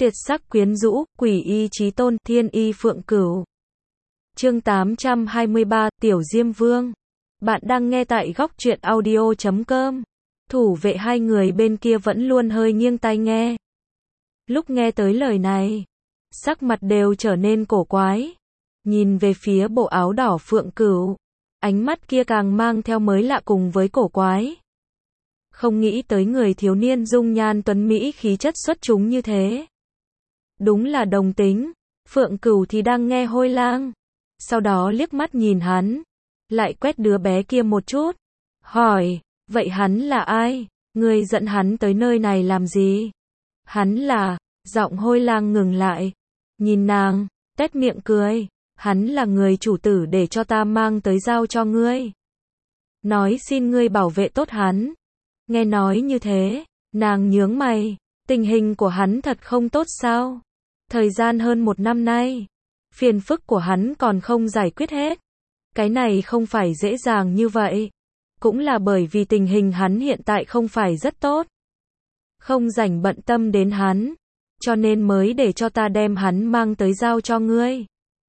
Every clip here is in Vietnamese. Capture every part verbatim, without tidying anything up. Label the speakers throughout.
Speaker 1: Tuyệt sắc quyến rũ, quỷ y chí tôn, thiên y phượng cửu. Chương tám trăm hai mươi ba, Tiểu Diêm Vương. Bạn đang nghe tại góc truyện audio chấm com. Thủ vệ hai người bên kia vẫn luôn hơi nghiêng tai nghe. Lúc nghe tới lời này, sắc mặt đều trở nên cổ quái. Nhìn về phía bộ áo đỏ phượng cửu, ánh mắt kia càng mang theo mới lạ cùng với cổ quái. Không nghĩ tới người thiếu niên dung nhan tuấn mỹ khí chất xuất chúng như thế. Đúng là đồng tính. Phượng Cửu thì đang nghe Hôi Lang, sau đó liếc mắt nhìn hắn, lại quét đứa bé kia một chút, hỏi, vậy hắn là ai? Ngươi dẫn hắn tới nơi này làm gì? Hắn là, giọng Hôi Lang ngừng lại, nhìn nàng, tét miệng cười, hắn là người chủ tử để cho ta mang tới giao cho ngươi. Nói xin ngươi bảo vệ tốt hắn. Nghe nói như thế, nàng nhướng mày, tình hình của hắn thật không tốt sao? Thời gian hơn một năm nay, phiền phức của hắn còn không giải quyết hết. Cái này không phải dễ dàng như vậy. Cũng là bởi vì tình hình hắn hiện tại không phải rất tốt. Không rảnh bận tâm đến hắn, cho nên mới để cho ta đem hắn mang tới giao cho ngươi.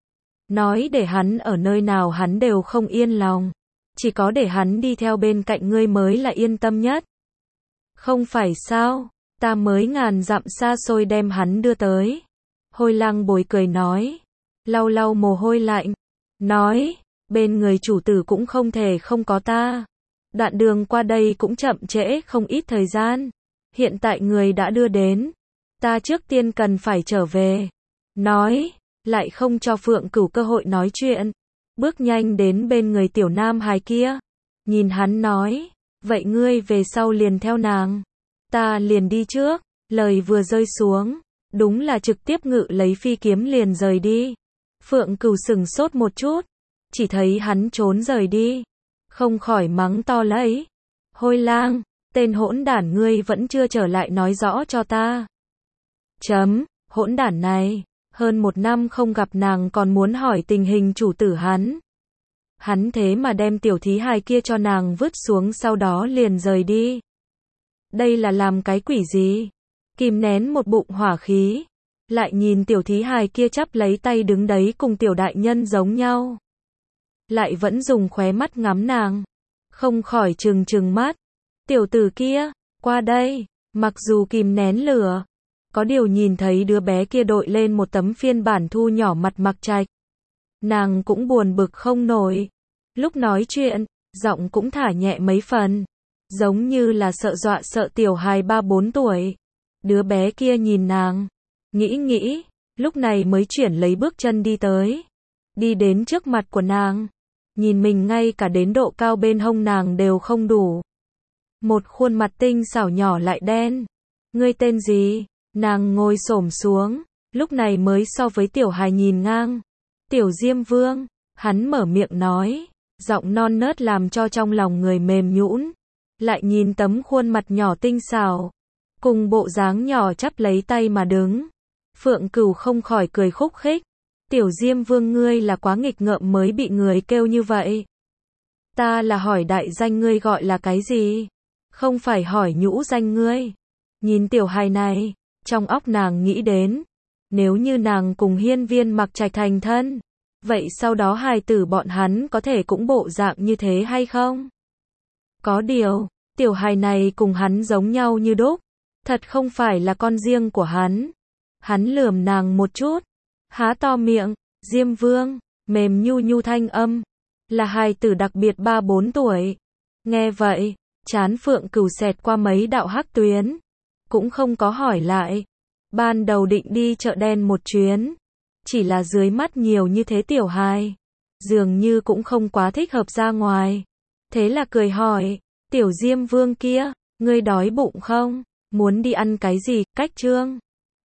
Speaker 1: Nói để hắn ở nơi nào hắn đều không yên lòng. Chỉ có để hắn đi theo bên cạnh ngươi mới là yên tâm nhất. Không phải sao, ta mới ngàn dặm xa xôi đem hắn đưa tới. Hôi Lang bồi cười nói, lau lau mồ hôi lạnh, nói, bên người chủ tử cũng không thể không có ta. Đoạn đường qua đây cũng chậm trễ không ít thời gian. Hiện tại người đã đưa đến, ta trước tiên cần phải trở về. Nói, lại không cho Phượng Cửu cơ hội nói chuyện. Bước nhanh đến bên người tiểu nam hài kia. Nhìn hắn nói, vậy ngươi về sau liền theo nàng. Ta liền đi trước. Lời vừa rơi xuống, đúng là trực tiếp ngự lấy phi kiếm liền rời đi. Phượng Cửu sừng sốt một chút, chỉ thấy hắn trốn rời đi, không khỏi mắng to lấy. Hôi Lang, tên hỗn đản ngươi vẫn chưa trở lại nói rõ cho ta. Chấm, hỗn đản này, hơn một năm không gặp nàng còn muốn hỏi tình hình chủ tử hắn. Hắn thế mà đem tiểu thí hài kia cho nàng vứt xuống sau đó liền rời đi. Đây là làm cái quỷ gì? Kìm nén một bụng hỏa khí, lại nhìn tiểu thí hài kia chắp lấy tay đứng đấy cùng tiểu đại nhân giống nhau. Lại vẫn dùng khóe mắt ngắm nàng, không khỏi trừng trừng mắt. Tiểu tử kia, qua đây, mặc dù kìm nén lửa, có điều nhìn thấy đứa bé kia đội lên một tấm phiên bản thu nhỏ mặt Mặc Trạch. Nàng cũng buồn bực không nổi. Lúc nói chuyện, giọng cũng thả nhẹ mấy phần, giống như là sợ dọa sợ tiểu hài ba bốn tuổi. Đứa bé kia nhìn nàng, nghĩ nghĩ, lúc này mới chuyển lấy bước chân đi tới. Đi đến trước mặt của nàng, nhìn mình ngay cả đến độ cao bên hông nàng đều không đủ. Một khuôn mặt tinh xảo nhỏ lại đen. Ngươi tên gì? Nàng ngồi xổm xuống, lúc này mới so với tiểu hài nhìn ngang. Tiểu Diêm Vương, hắn mở miệng nói, giọng non nớt làm cho trong lòng người mềm nhũn. Lại nhìn tấm khuôn mặt nhỏ tinh xảo, cùng bộ dáng nhỏ chắp lấy tay mà đứng. Phượng Cửu không khỏi cười khúc khích. Tiểu Diêm Vương ngươi là quá nghịch ngợm mới bị người kêu như vậy. Ta là hỏi đại danh ngươi gọi là cái gì? Không phải hỏi nhũ danh ngươi. Nhìn tiểu hài này, trong óc nàng nghĩ đến, nếu như nàng cùng hiên viên Mặc Trạch thành thân, vậy sau đó hài tử bọn hắn có thể cũng bộ dạng như thế hay không? Có điều, tiểu hài này cùng hắn giống nhau như đúc. Thật không phải là con riêng của hắn. Hắn lườm nàng một chút, há to miệng, Diêm Vương, mềm nhu nhu thanh âm, là hài tử đặc biệt ba bốn tuổi. Nghe vậy, trán Phượng Cửu xẹt qua mấy đạo hắc tuyến, cũng không có hỏi lại. Ban đầu định đi chợ đen một chuyến, chỉ là dưới mắt nhiều như thế tiểu hài, dường như cũng không quá thích hợp ra ngoài. Thế là cười hỏi, Tiểu Diêm Vương kia, ngươi đói bụng không? Muốn đi ăn cái gì? Cách trương